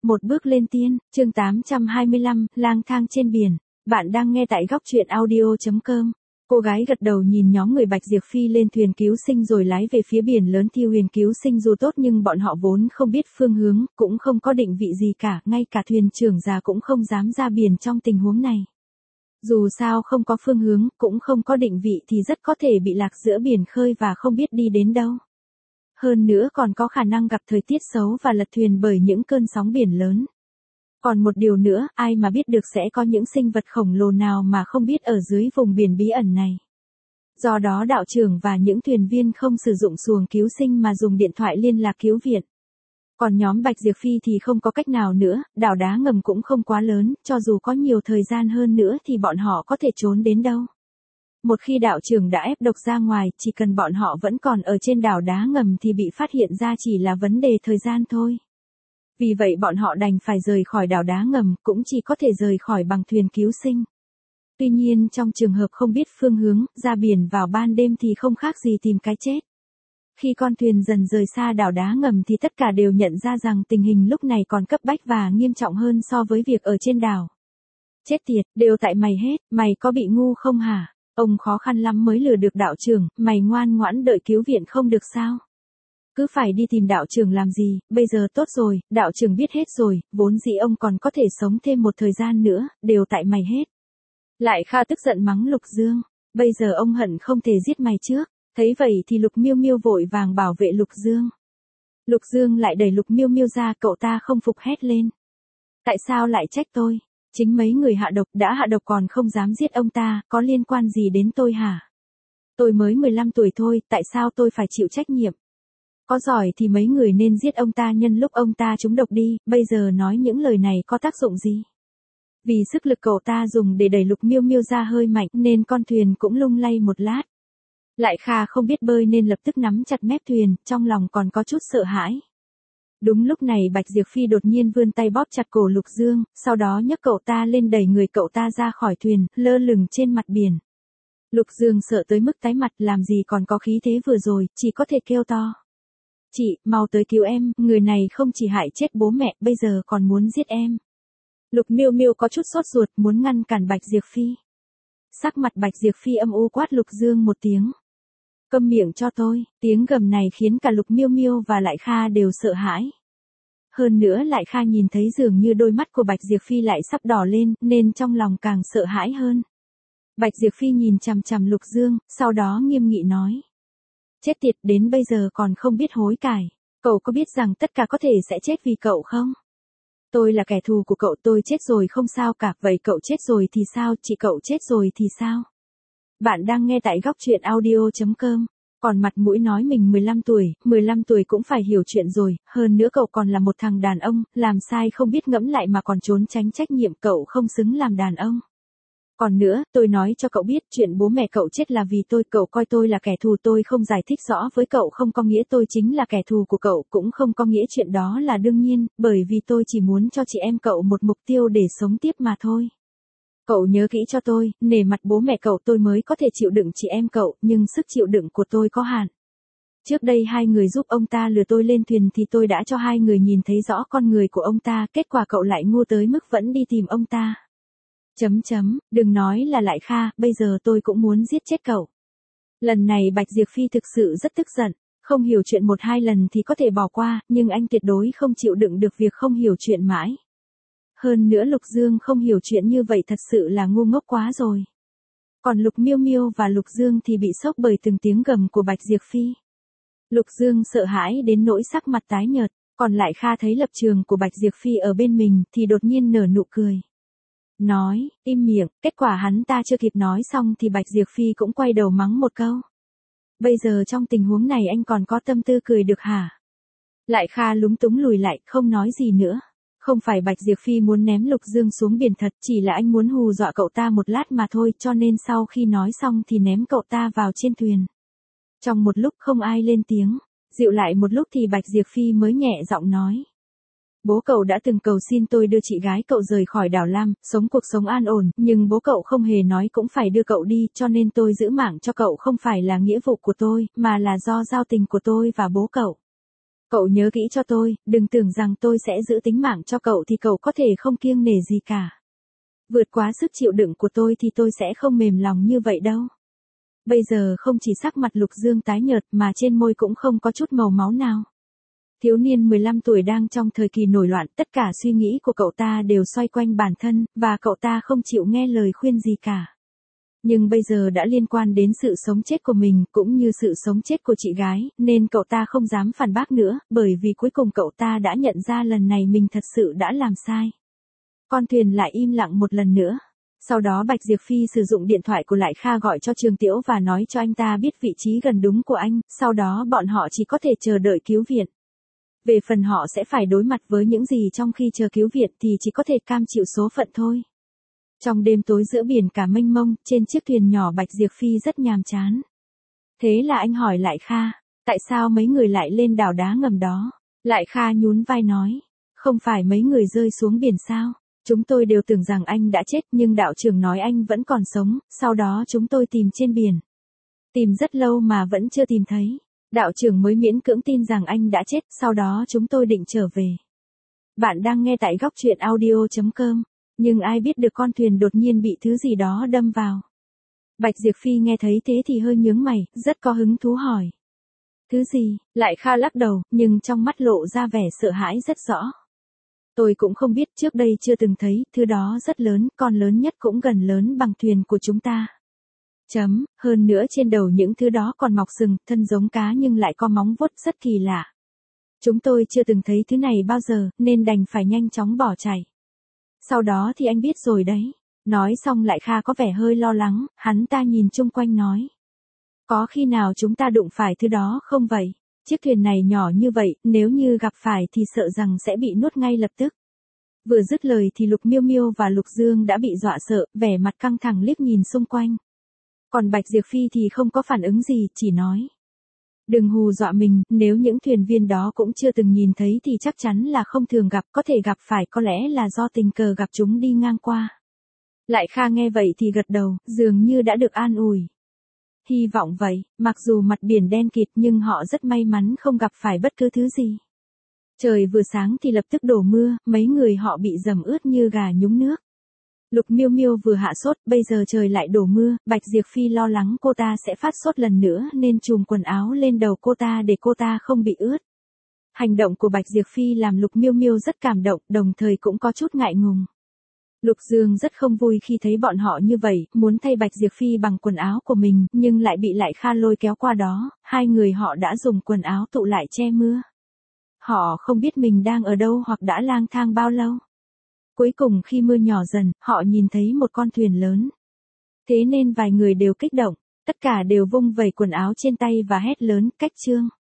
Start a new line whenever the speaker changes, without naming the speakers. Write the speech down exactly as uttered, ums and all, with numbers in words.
Một bước lên tiên, chương tám trăm hai mươi lăm, lang thang trên biển. Bạn đang nghe tại góc truyện audio chấm com. Cô gái gật đầu nhìn nhóm người Bạch Diệp Phi lên thuyền cứu sinh rồi lái về phía biển lớn. Thiêu Huyền cứu sinh dù tốt nhưng bọn họ vốn không biết phương hướng, cũng không có định vị gì cả, ngay cả thuyền trưởng già cũng không dám ra biển trong tình huống này. Dù sao không có phương hướng, cũng không có định vị thì rất có thể bị lạc giữa biển khơi và không biết đi đến đâu. Hơn nữa còn có khả năng gặp thời tiết xấu và lật thuyền bởi những cơn sóng biển lớn. Còn một điều nữa, ai mà biết được sẽ có những sinh vật khổng lồ nào mà không biết ở dưới vùng biển bí ẩn này. Do đó đạo trưởng và những thuyền viên không sử dụng xuồng cứu sinh mà dùng điện thoại liên lạc cứu viện. Còn nhóm Bạch Diệp Phi thì không có cách nào nữa, đảo đá ngầm cũng không quá lớn, cho dù có nhiều thời gian hơn nữa thì bọn họ có thể trốn đến đâu. Một khi đạo trưởng đã ép độc ra ngoài, chỉ cần bọn họ vẫn còn ở trên đảo đá ngầm thì bị phát hiện ra chỉ là vấn đề thời gian thôi. Vì vậy bọn họ đành phải rời khỏi đảo đá ngầm, cũng chỉ có thể rời khỏi bằng thuyền cứu sinh. Tuy nhiên trong trường hợp không biết phương hướng, ra biển vào ban đêm thì không khác gì tìm cái chết. Khi con thuyền dần rời xa đảo đá ngầm thì tất cả đều nhận ra rằng tình hình lúc này còn cấp bách và nghiêm trọng hơn so với việc ở trên đảo. Chết tiệt, đều tại mày hết, mày có bị ngu không hả? Ông khó khăn lắm mới lừa được đạo trưởng, mày ngoan ngoãn đợi cứu viện không được sao? Cứ phải đi tìm đạo trưởng làm gì, bây giờ tốt rồi, đạo trưởng biết hết rồi, vốn dĩ ông còn có thể sống thêm một thời gian nữa, đều tại mày hết. Lại Kha tức giận mắng Lục Dương, bây giờ ông hận không thể giết mày trước, thấy vậy thì Lục Miêu Miêu vội vàng bảo vệ Lục Dương. Lục Dương lại đẩy Lục Miêu Miêu ra, cậu ta không phục hét lên. Tại sao lại trách tôi? Chính mấy người hạ độc đã hạ độc còn không dám giết ông ta, có liên quan gì đến tôi hả? Tôi mới mười lăm tuổi thôi, tại sao tôi phải chịu trách nhiệm? Có giỏi thì mấy người nên giết ông ta nhân lúc ông ta trúng độc đi, bây giờ nói những lời này có tác dụng gì? Vì sức lực cậu ta dùng để đẩy Lục Miêu Miêu ra hơi mạnh nên con thuyền cũng lung lay một lát. Lại Kha không biết bơi nên lập tức nắm chặt mép thuyền, trong lòng còn có chút sợ hãi. Đúng lúc này Bạch Diệp Phi đột nhiên vươn tay bóp chặt cổ Lục Dương, sau đó nhấc cậu ta lên đẩy người cậu ta ra khỏi thuyền, lơ lửng trên mặt biển. Lục Dương sợ tới mức tái mặt, làm gì còn có khí thế vừa rồi, chỉ có thể kêu to. Chị, mau tới cứu em, người này không chỉ hại chết bố mẹ, bây giờ còn muốn giết em. Lục Miêu Miêu có chút sốt ruột, muốn ngăn cản Bạch Diệp Phi. Sắc mặt Bạch Diệp Phi âm u quát Lục Dương một tiếng. Câm miệng cho tôi, tiếng gầm này khiến cả Lục Miêu Miêu và Lại Kha đều sợ hãi. Hơn nữa Lại Kha nhìn thấy dường như đôi mắt của Bạch Diệp Phi lại sắp đỏ lên, nên trong lòng càng sợ hãi hơn. Bạch Diệp Phi nhìn chằm chằm Lục Dương, sau đó nghiêm nghị nói. Chết tiệt, đến bây giờ còn không biết hối cải, cậu có biết rằng tất cả có thể sẽ chết vì cậu không? Tôi là kẻ thù của cậu, tôi chết rồi không sao cả, vậy cậu chết rồi thì sao, chị cậu chết rồi thì sao? Bạn đang nghe tại góc truyện audio chấm com. Còn mặt mũi nói mình mười lăm tuổi, mười lăm tuổi cũng phải hiểu chuyện rồi, hơn nữa cậu còn là một thằng đàn ông, làm sai không biết ngẫm lại mà còn trốn tránh trách nhiệm, cậu không xứng làm đàn ông. Còn nữa, tôi nói cho cậu biết chuyện bố mẹ cậu chết là vì tôi, cậu coi tôi là kẻ thù, tôi không giải thích rõ với cậu không có nghĩa tôi chính là kẻ thù của cậu, cũng không có nghĩa chuyện đó là đương nhiên, bởi vì tôi chỉ muốn cho chị em cậu một mục tiêu để sống tiếp mà thôi. Cậu nhớ kỹ cho tôi, nể mặt bố mẹ cậu tôi mới có thể chịu đựng chị em cậu, nhưng sức chịu đựng của tôi có hạn. Trước đây hai người giúp ông ta lừa tôi lên thuyền thì tôi đã cho hai người nhìn thấy rõ con người của ông ta, kết quả cậu lại ngu tới mức vẫn đi tìm ông ta. Chấm chấm, đừng nói là Lại Kha, bây giờ tôi cũng muốn giết chết cậu. Lần này Bạch Diệp Phi thực sự rất tức giận, không hiểu chuyện một hai lần thì có thể bỏ qua, nhưng anh tuyệt đối không chịu đựng được việc không hiểu chuyện mãi. Hơn nữa Lục Dương không hiểu chuyện như vậy thật sự là ngu ngốc quá rồi. Còn Lục Miêu Miêu và Lục Dương thì bị sốc bởi từng tiếng gầm của Bạch Diệp Phi. Lục Dương sợ hãi đến nỗi sắc mặt tái nhợt, còn Lại Kha thấy lập trường của Bạch Diệp Phi ở bên mình thì đột nhiên nở nụ cười. Nói, im miệng, kết quả hắn ta chưa kịp nói xong thì Bạch Diệp Phi cũng quay đầu mắng một câu. Bây giờ trong tình huống này anh còn có tâm tư cười được hả? Lại Kha lúng túng lùi lại, không nói gì nữa. Không phải Bạch Diệp Phi muốn ném Lục Dương xuống biển thật, chỉ là anh muốn hù dọa cậu ta một lát mà thôi, cho nên sau khi nói xong thì ném cậu ta vào trên thuyền. Trong một lúc không ai lên tiếng, dịu lại một lúc thì Bạch Diệp Phi mới nhẹ giọng nói. Bố cậu đã từng cầu xin tôi đưa chị gái cậu rời khỏi đảo Lam, sống cuộc sống an ổn, nhưng bố cậu không hề nói cũng phải đưa cậu đi, cho nên tôi giữ mạng cho cậu không phải là nghĩa vụ của tôi, mà là do giao tình của tôi và bố cậu. Cậu nhớ kỹ cho tôi, đừng tưởng rằng tôi sẽ giữ tính mạng cho cậu thì cậu có thể không kiêng nể gì cả. Vượt quá sức chịu đựng của tôi thì tôi sẽ không mềm lòng như vậy đâu. Bây giờ không chỉ sắc mặt Lục Dương tái nhợt mà trên môi cũng không có chút màu máu nào. Thiếu niên mười lăm tuổi đang trong thời kỳ nổi loạn, tất cả suy nghĩ của cậu ta đều xoay quanh bản thân, và cậu ta không chịu nghe lời khuyên gì cả. Nhưng bây giờ đã liên quan đến sự sống chết của mình, cũng như sự sống chết của chị gái, nên cậu ta không dám phản bác nữa, bởi vì cuối cùng cậu ta đã nhận ra lần này mình thật sự đã làm sai. Con thuyền lại im lặng một lần nữa. Sau đó Bạch Diệp Phi sử dụng điện thoại của Lại Kha gọi cho Trường Tiễu và nói cho anh ta biết vị trí gần đúng của anh, sau đó bọn họ chỉ có thể chờ đợi cứu viện. Về phần họ sẽ phải đối mặt với những gì trong khi chờ cứu viện thì chỉ có thể cam chịu số phận thôi. Trong đêm tối giữa biển cả mênh mông, trên chiếc thuyền nhỏ Bạch Diệp Phi rất nhàm chán. Thế là anh hỏi Lại Kha, tại sao mấy người lại lên đảo đá ngầm đó? Lại Kha nhún vai nói, không phải mấy người rơi xuống biển sao? Chúng tôi đều tưởng rằng anh đã chết nhưng đạo trưởng nói anh vẫn còn sống, sau đó chúng tôi tìm trên biển. Tìm rất lâu mà vẫn chưa tìm thấy. Đạo trưởng mới miễn cưỡng tin rằng anh đã chết, sau đó chúng tôi định trở về. Bạn đang nghe tại góc truyện audio chấm com, nhưng ai biết được con thuyền đột nhiên bị thứ gì đó đâm vào. Bạch Diệp Phi nghe thấy thế thì hơi nhướng mày, rất có hứng thú hỏi. Thứ gì? Lại Kha lắc đầu, nhưng trong mắt lộ ra vẻ sợ hãi rất rõ. Tôi cũng không biết, trước đây chưa từng thấy, thứ đó rất lớn, con lớn nhất cũng gần lớn bằng thuyền của chúng ta. Chấm, hơn nữa trên đầu những thứ đó còn mọc sừng, thân giống cá nhưng lại có móng vuốt rất kỳ lạ. Chúng tôi chưa từng thấy thứ này bao giờ, nên đành phải nhanh chóng bỏ chạy. Sau đó thì anh biết rồi đấy. Nói xong Lại Kha có vẻ hơi lo lắng, hắn ta nhìn chung quanh nói. Có khi nào chúng ta đụng phải thứ đó không vậy? Chiếc thuyền này nhỏ như vậy, nếu như gặp phải thì sợ rằng sẽ bị nuốt ngay lập tức. Vừa dứt lời thì Lục Miêu Miêu và Lục Dương đã bị dọa sợ, vẻ mặt căng thẳng liếc nhìn xung quanh. Còn Bạch Diệp Phi thì không có phản ứng gì, chỉ nói. Đừng hù dọa mình, nếu những thuyền viên đó cũng chưa từng nhìn thấy thì chắc chắn là không thường gặp, có thể gặp phải có lẽ là do tình cờ gặp chúng đi ngang qua. Lại Kha nghe vậy thì gật đầu, dường như đã được an ủi. Hy vọng vậy, mặc dù mặt biển đen kịt nhưng họ rất may mắn không gặp phải bất cứ thứ gì. Trời vừa sáng thì lập tức đổ mưa, mấy người họ bị dầm ướt như gà nhúng nước. Lục Miêu Miêu vừa hạ sốt, bây giờ trời lại đổ mưa, Bạch Diệp Phi lo lắng cô ta sẽ phát sốt lần nữa nên trùm quần áo lên đầu cô ta để cô ta không bị ướt. Hành động của Bạch Diệp Phi làm Lục Miêu Miêu rất cảm động, đồng thời cũng có chút ngại ngùng. Lục Dương rất không vui khi thấy bọn họ như vậy, muốn thay Bạch Diệp Phi bằng quần áo của mình, nhưng lại bị Lại Kha lôi kéo qua đó, hai người họ đã dùng quần áo tụ lại che mưa. Họ không biết mình đang ở đâu hoặc đã lang thang bao lâu. Cuối cùng khi mưa nhỏ dần, họ nhìn thấy một con thuyền lớn. Thế nên vài người đều kích động, tất cả đều vung vẩy quần áo trên tay và hét lớn, cách trương.